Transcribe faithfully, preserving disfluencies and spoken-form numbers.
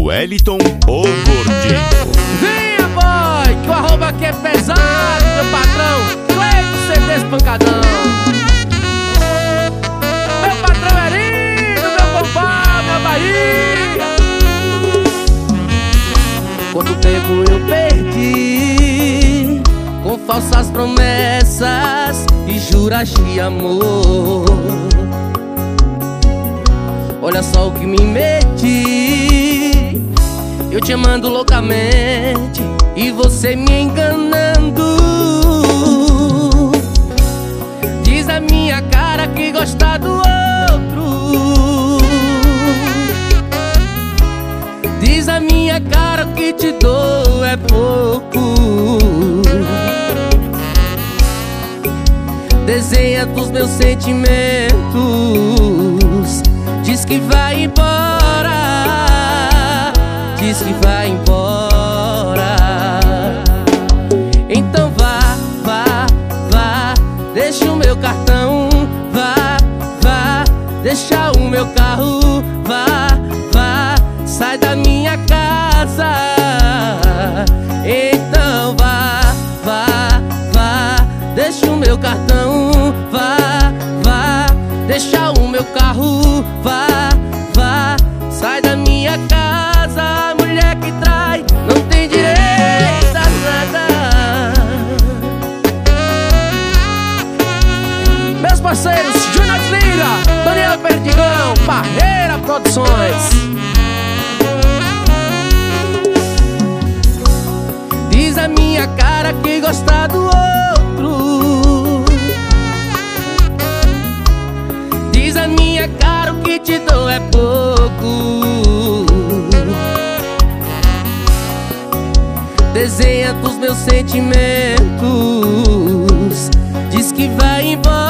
Wellington, o Gordinho. Vinha, boy, que o arroba aqui é pesado, meu patrão Cleito C D Espancadão. Meu patrão Erinho, meu compá, minha Bahia. Quanto tempo eu perdi com falsas promessas e juras de amor. Olha só o que me meti, eu te amando loucamente e você me enganando. Diz a minha cara que gosta do outro. Diz a minha cara que te dou é pouco. Desenha dos meus sentimentos, diz que vai embora, diz que vai embora. Então vá, vá, vá, deixa o meu cartão. Vá, vá, deixa o meu carro. Vá, vá, sai da minha casa. Então vá, vá, vá, deixa o meu cartão. Vá, vá, deixa o meu carro. Vá, vá, sai da minha casa. A mulher que trai não tem direito a nada. Meus parceiros, Júnior Lira, Daniel Perdigão, Barreira Produções. Diz a minha cara que gosta do outro. Diz a minha cara o que te dou é pouco. Desenha dos meus sentimentos, diz que vai embora.